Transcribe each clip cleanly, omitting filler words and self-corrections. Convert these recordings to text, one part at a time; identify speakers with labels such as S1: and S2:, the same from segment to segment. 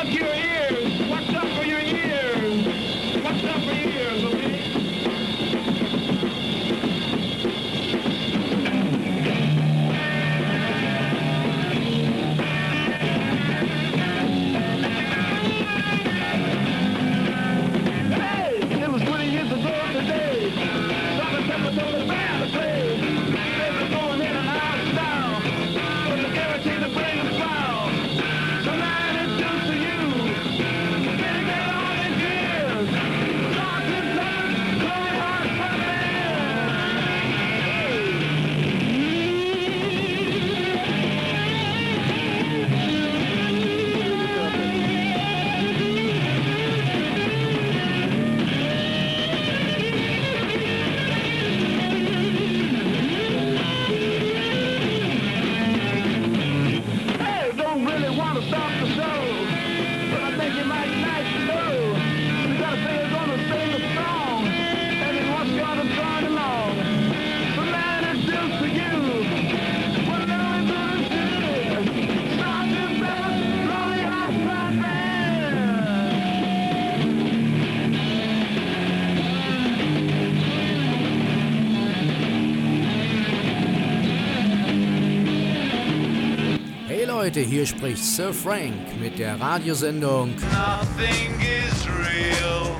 S1: Leute, hier spricht Sir Frank mit der Radiosendung
S2: Nothing is real.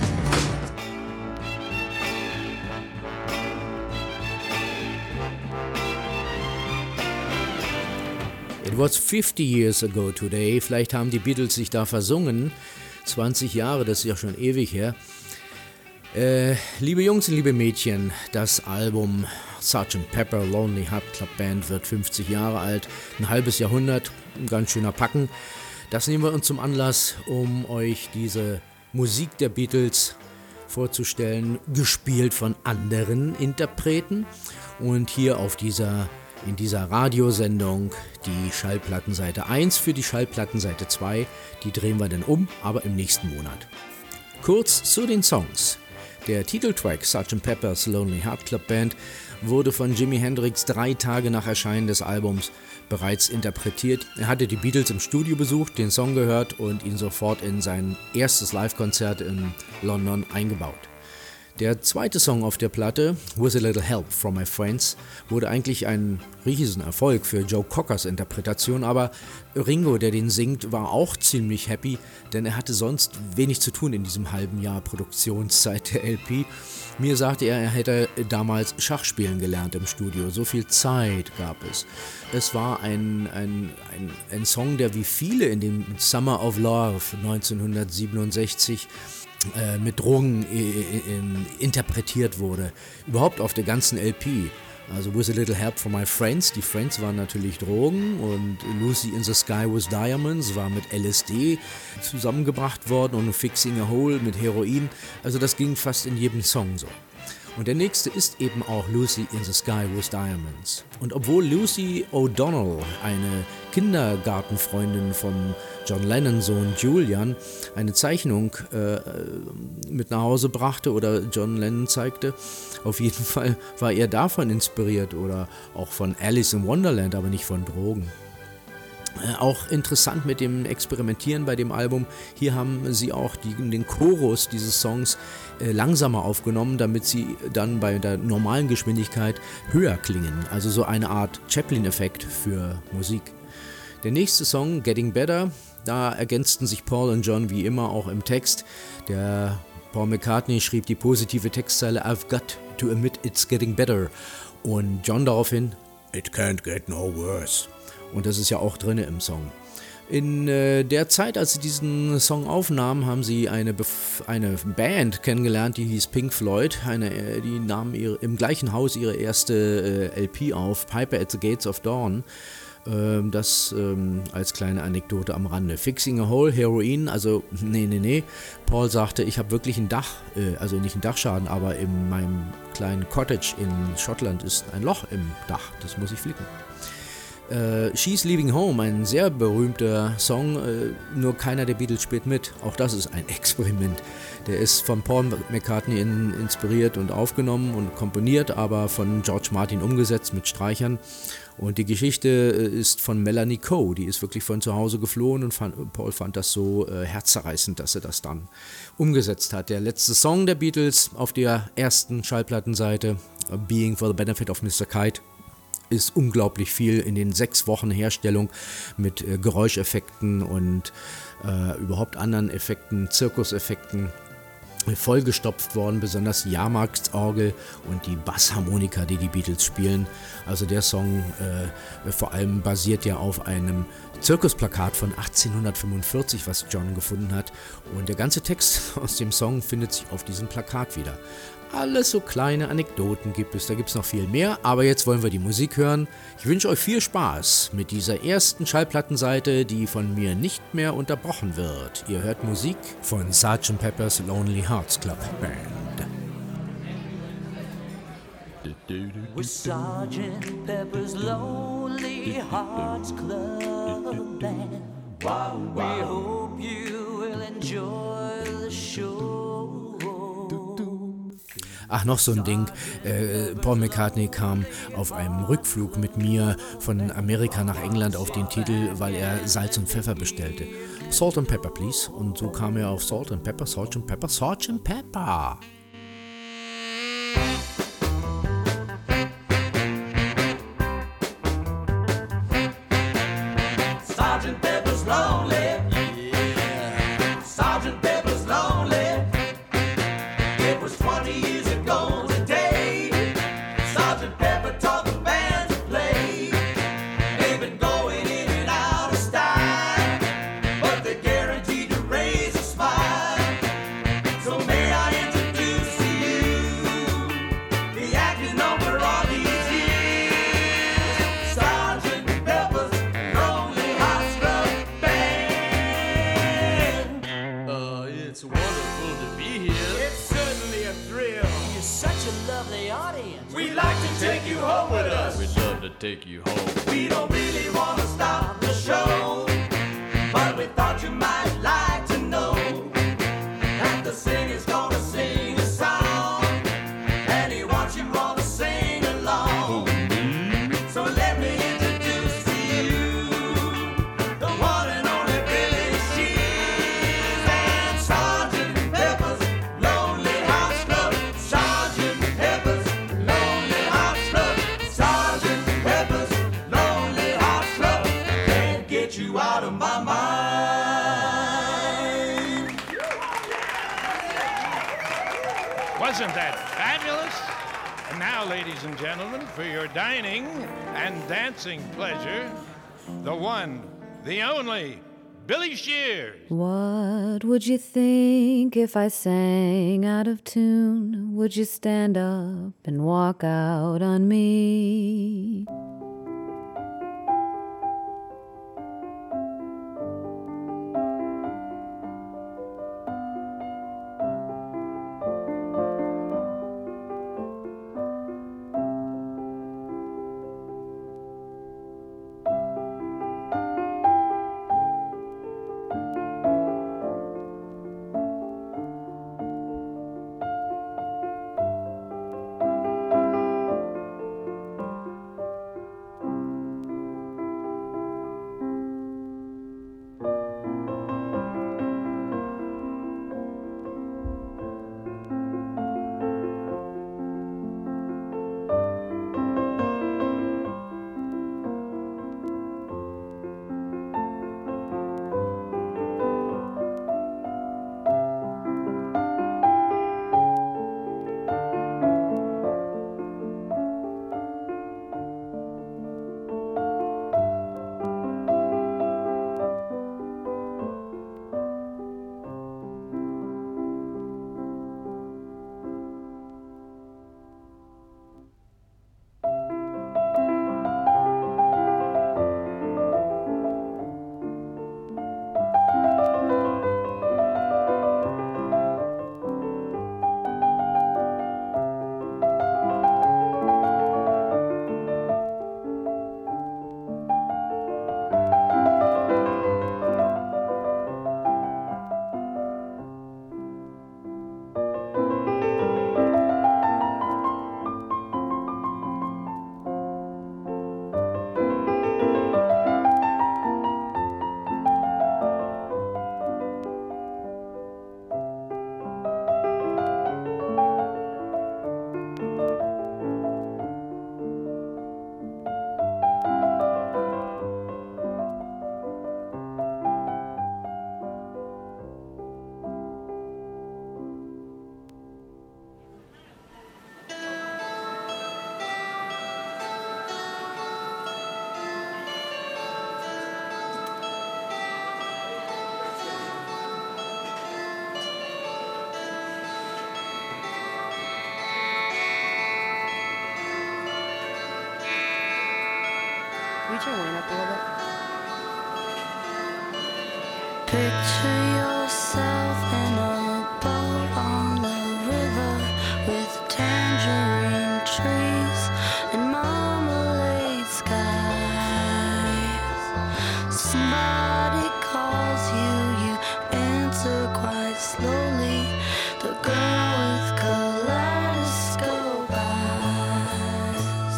S1: It was 50 years ago today. Vielleicht haben die Beatles sich da versungen. 20 Jahre, das ist ja schon ewig her. Liebe Jungs und liebe Mädchen, das Album Sgt. Pepper Lonely Heart Club Band wird 50 Jahre alt, ein halbes Jahrhundert, ein ganz schöner Packen. Das nehmen wir uns zum Anlass, um euch diese Musik der Beatles vorzustellen, gespielt von anderen Interpreten. Und hier in dieser Radiosendung die Schallplattenseite 1 für die Schallplattenseite 2, die drehen wir dann um, aber im nächsten Monat. Kurz zu den Songs. Der Titeltrack Sgt. Pepper's Lonely Heart Club Band wurde von Jimi Hendrix 3 Tage nach Erscheinen des Albums bereits interpretiert. Er hatte die Beatles im Studio besucht, den Song gehört und ihn sofort in sein erstes Live-Konzert in London eingebaut. Der zweite Song auf der Platte, With a Little Help from My Friends, wurde eigentlich ein Riesenerfolg für Joe Cockers Interpretation, aber Ringo, der den singt, war auch ziemlich happy, denn er hatte sonst wenig zu tun in diesem halben Jahr Produktionszeit der LP. Mir sagte er hätte damals Schachspielen gelernt im Studio, so viel Zeit gab es. Es war ein Song, der wie viele in dem Summer of Love 1967 mit Drogen interpretiert wurde. Überhaupt auf der ganzen LP. Also With a Little Help from My Friends. Die Friends waren natürlich Drogen und Lucy in the Sky with Diamonds war mit LSD zusammengebracht worden und Fixing a Hole mit Heroin. Also das ging fast in jedem Song so. Und der nächste ist eben auch Lucy in the Sky with Diamonds. Und obwohl Lucy O'Donnell, eine Kindergartenfreundin von John Lennons Sohn Julian, eine Zeichnung mit nach Hause brachte oder John Lennon zeigte, auf jeden Fall war er davon inspiriert oder auch von Alice in Wonderland, aber nicht von Drogen. Auch interessant mit dem Experimentieren bei dem Album, hier haben sie auch den Chorus dieses Songs langsamer aufgenommen, damit sie dann bei der normalen Geschwindigkeit höher klingen, also so eine Art Chaplin-Effekt für Musik. Der nächste Song, Getting Better, da ergänzten sich Paul und John wie immer auch im Text. Der Paul McCartney schrieb die positive Textzeile I've got to admit it's getting better und John daraufhin It can't get no worse. Und das ist ja auch drin im Song. In der Zeit, als sie diesen Song aufnahmen, haben sie eine Band kennengelernt, die hieß Pink Floyd. Die nahmen im gleichen Haus ihre erste LP auf, Piper at the Gates of Dawn. Das als kleine Anekdote am Rande. Fixing a Hole, Heroin, also nee. Paul sagte, ich habe wirklich ein Dach, also nicht einen Dachschaden, aber in meinem kleinen Cottage in Schottland ist ein Loch im Dach, das muss ich flicken. She's Leaving Home, ein sehr berühmter Song, nur keiner der Beatles spielt mit. Auch das ist ein Experiment. Der ist von Paul McCartney inspiriert und aufgenommen und komponiert, aber von George Martin umgesetzt mit Streichern. Und die Geschichte ist von Melanie Coe, die ist wirklich von zu Hause geflohen und Paul fand das so herzzerreißend, dass er das dann umgesetzt hat. Der letzte Song der Beatles auf der ersten Schallplattenseite, Being for the Benefit of Mr. Kite, ist unglaublich viel in den 6 Wochen Herstellung mit Geräuscheffekten und überhaupt anderen Effekten, Zirkuseffekten vollgestopft worden, besonders Jahrmarktsorgel und die Bassharmonika, die Beatles spielen. Also der Song vor allem basiert ja auf einem Zirkusplakat von 1845, was John gefunden hat. Und der ganze Text aus dem Song findet sich auf diesem Plakat wieder. Alles so kleine Anekdoten gibt es, da gibt es noch viel mehr, aber jetzt wollen wir die Musik hören. Ich wünsche euch viel Spaß mit dieser ersten Schallplattenseite, die von mir nicht mehr unterbrochen wird. Ihr hört Musik von Sgt. Pepper's Lonely Hearts Club Band.
S3: With Sgt. Pepper's Lonely Hearts Club Band, we hope you will enjoy the show.
S1: Ach, noch so ein Ding. Paul McCartney kam auf einem Rückflug mit mir von Amerika nach England auf den Titel, weil er Salz und Pfeffer bestellte. Salt and Pepper, please. Und so kam er auf Salt and Pepper, Salt and Pepper, Salt and Pepper.
S3: Sgt. Pepper's lonely, yeah. Sgt. Pepper's lonely. It was 20 years ago today. Sgt. Pepper taught the band to play. They've been going in and out of style, but they're guaranteed to raise a smile. So may I introduce to you the acting number all these years, Sgt. Pepper's Lonely Hearts Club Band.
S4: It's wonderful to be here.
S2: It's certainly a thrill.
S3: You're such a lovely audience.
S2: We'd like to take you home with us.
S4: We'd love to take you home.
S3: We don't really want to stop the show, but we thought you might like to know that the singer's gonna sing a song, and he wants you all to sing along. So let me introduce to you the one and only Billy Shears and Sgt. Pepper's Lonely Hearts Club. Sgt. Pepper's Lonely Hearts Club. Sgt. Pepper's Lonely Hearts Club. Can't get you out of my mind.
S2: Wasn't that fabulous? And now, ladies and gentlemen, for your dining and dancing pleasure, the one, the only, Billy Shears.
S5: What would you think if I sang out of tune? Would you stand up and walk out on me?
S6: Can you turn Wayne up a little bit?
S7: Picture yourself in a boat on the river with tangerine trees and marmalade skies. Somebody calls you, you answer quite slowly. The girl with kaleidoscope eyes.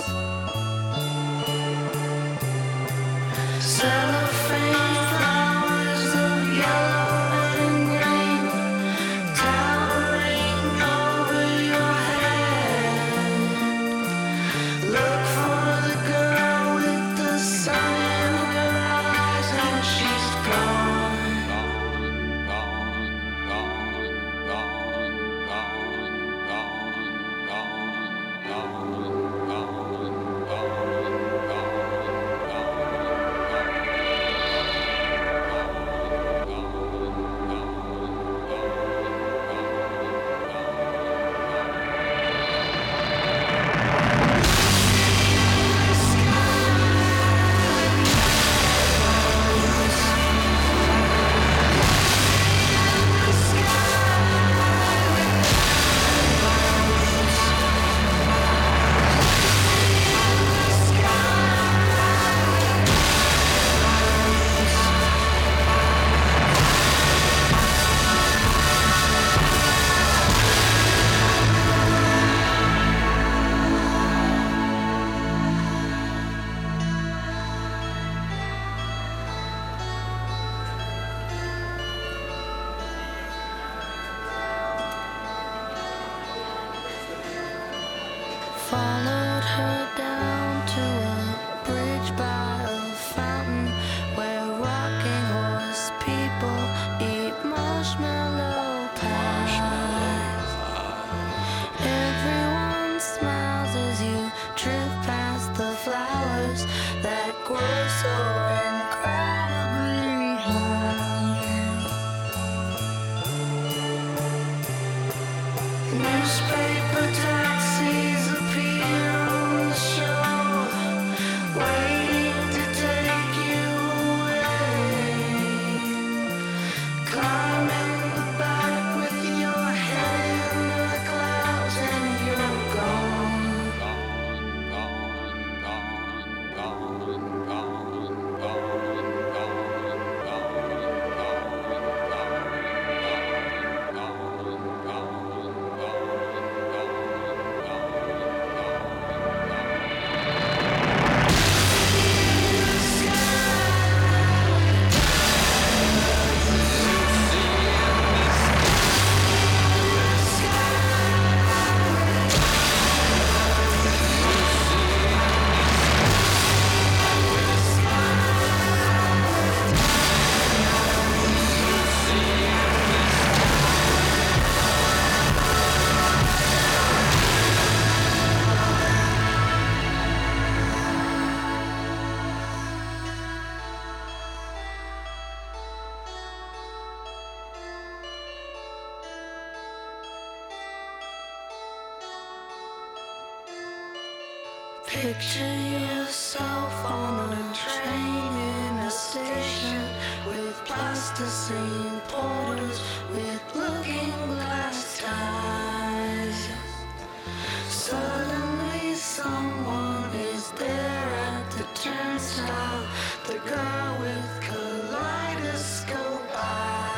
S7: Cellophane flowers of yellow and green towering over your head. Look for the girl with the sun in her eyes, and she's gone. Followed her down to a bridge by a fountain where rocking horse people eat marshmallow pies. Everyone smiles as you drift past the flowers that grow so incredibly high. Newspaper taxis appear on the shore, waiting to take you away. Climb in the back with your head in the clouds, and you're gone. Picture yourself on a train in a station with plasticine porters with looking glass ties. Suddenly someone is there at the turnstile, the girl with kaleidoscope eyes.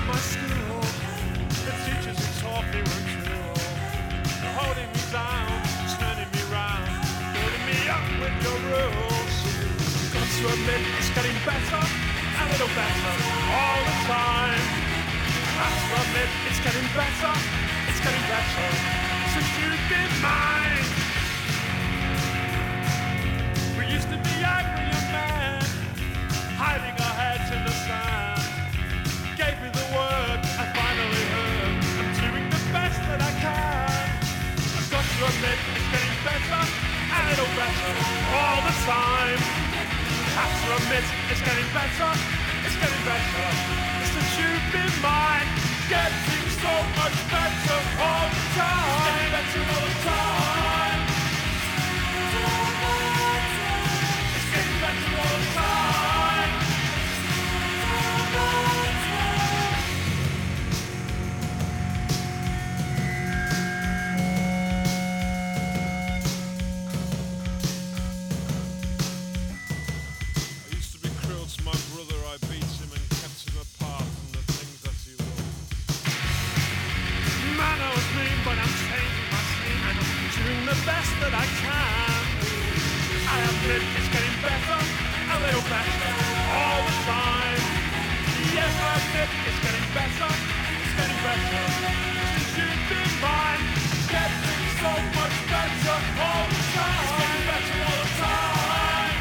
S6: my school. The teachers who taught me were cruel. They're holding me down, turning me round, building me up with your rules. Got to admit, it's getting better, a little better, all the time. Have to admit, it's getting better, since you've been mine. We used to be angry young men, hiding our heads in the sand. Gave me the word, I finally heard. I'm doing the best that I can. I've got to admit, it's getting better, a little better, all the time. Have to admit, it's getting better, since you've been mine. Getting so much better all the time. Getting better all the time. It's getting better all the time. I used to be cruel to my brother. I beat him and kept him apart from the things that he loved. Man, I was mean, but I'm changing my scene and I'm doing the best that I can. I admit it's getting better, a little better, all the time. Yes, I admit it's getting better, since you've been mine. Getting so much better all the time. It's getting better all the time.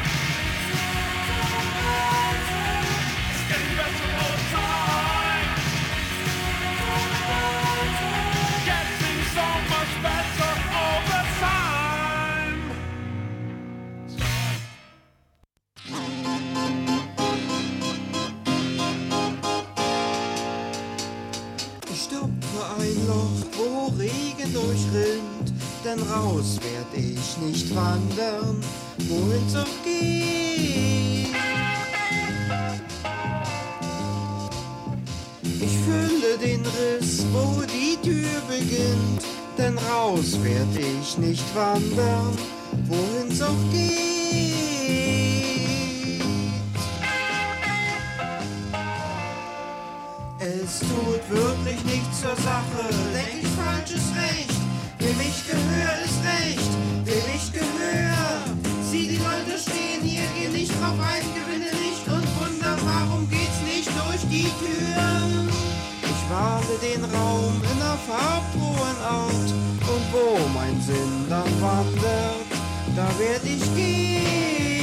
S6: It's getting better all the time. Getting so much better all the time.
S8: Ich stopfe ein Loch, wo Regen durchrinnt, denn raus werd ich nicht wandern, wohin's auch geht. Ich fülle den Riss, wo die Tür beginnt, denn raus werd ich nicht wandern, wohin's auch geht. Es tut wirklich nichts zur Sache, denk ich falsches Recht. Wem ich gehör, ist Recht, wem ich gehör. Sieh, die Leute stehen hier, geh nicht drauf ein, gewinne nicht und wunder, warum geht's nicht durch die Tür? Ich wale den Raum in einer farbfrohen Art und wo mein Sinn dann wandert, da werd ich gehen.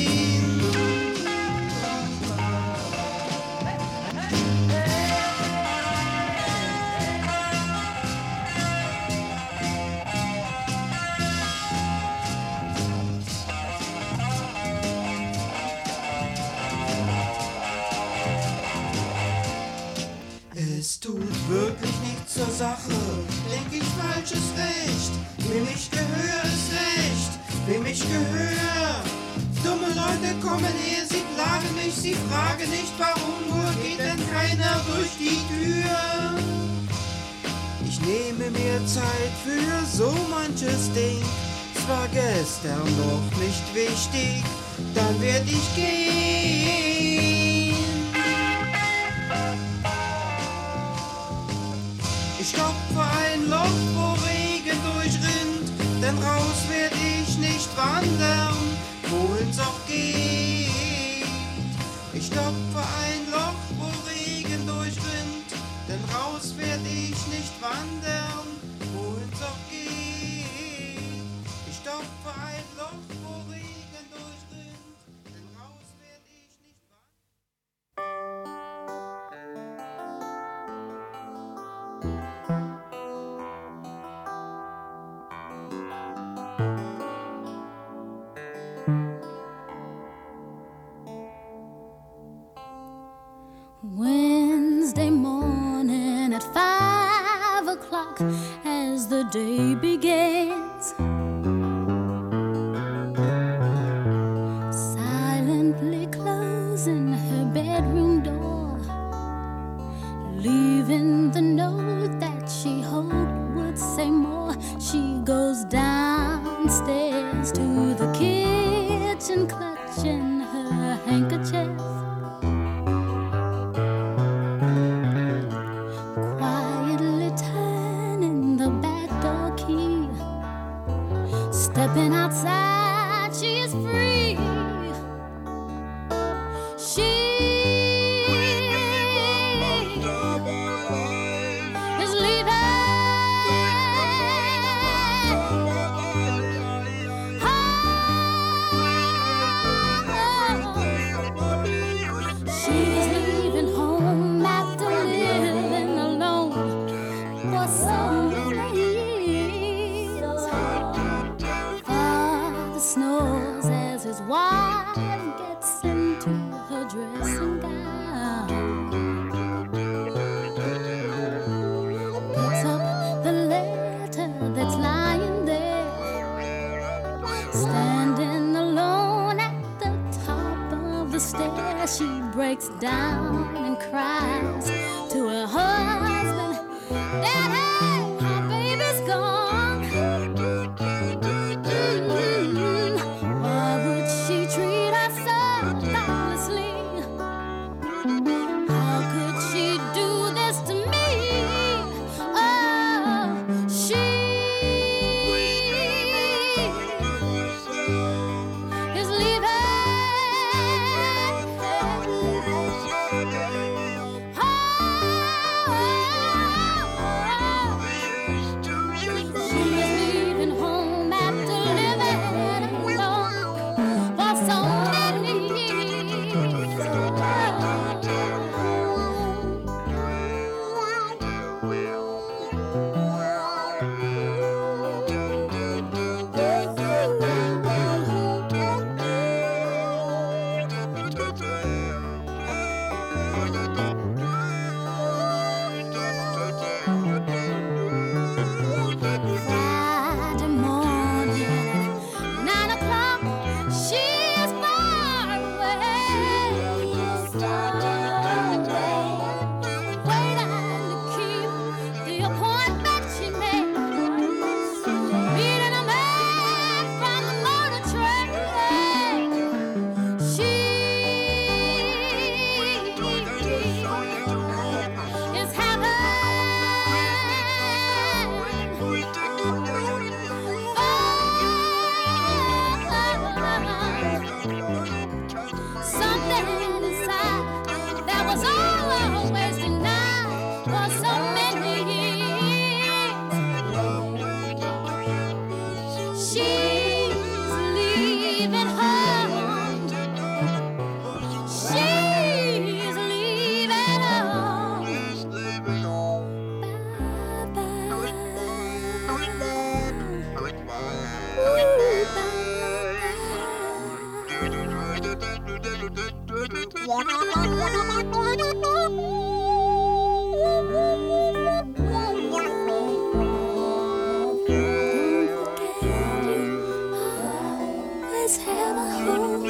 S8: Es tut wirklich nichts zur Sache, denk ich falsches Recht. Wem ich gehör, ist Recht, wem ich gehör. Dumme Leute kommen her, sie plagen mich, sie fragen nicht warum, nur geht denn keiner durch die Tür. Ich nehme mir Zeit für so manches Ding, zwar gestern noch nicht wichtig, dann werd ich gehen. Ich stopfe ein Loch, wo Regen durchrinnt, denn raus werd ich nicht wandern, wohin's auch geht. Ich stopfe ein Loch, wo Regen durchrinnt, denn raus werd ich nicht wandern, wohin's auch geht. Ich stopfe ein Loch, wo Regen durchrinnt, denn raus werd ich nicht wandern.
S9: Wednesday morning at 5 o'clock as the day begins, silently closing her bedroom door, leaving the note that she hoped would say more. She goes downstairs to the kitchen, clutching her handkerchief. for so many years. She's leaving home. She's leaving home. Let's have a home.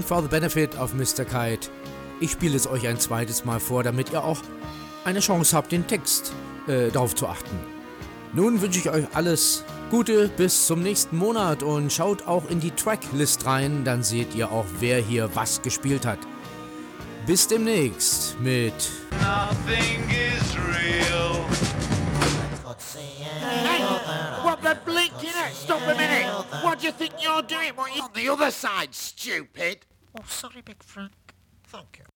S1: And for the benefit of Mr. Kite, ich spiele es euch ein zweites Mal vor, damit ihr auch eine Chance habt, den Text darauf zu achten. Nun wünsche ich euch alles Gute bis zum nächsten Monat und schaut auch in die Tracklist rein, dann seht ihr auch, wer hier was gespielt hat. Bis demnächst mit
S6: Nothing is real.
S10: Hey, what the blinking at? Stop a minute! What do you think you're doing? What, you on the other side, stupid?
S11: Oh, sorry, Big Frank. Thank you.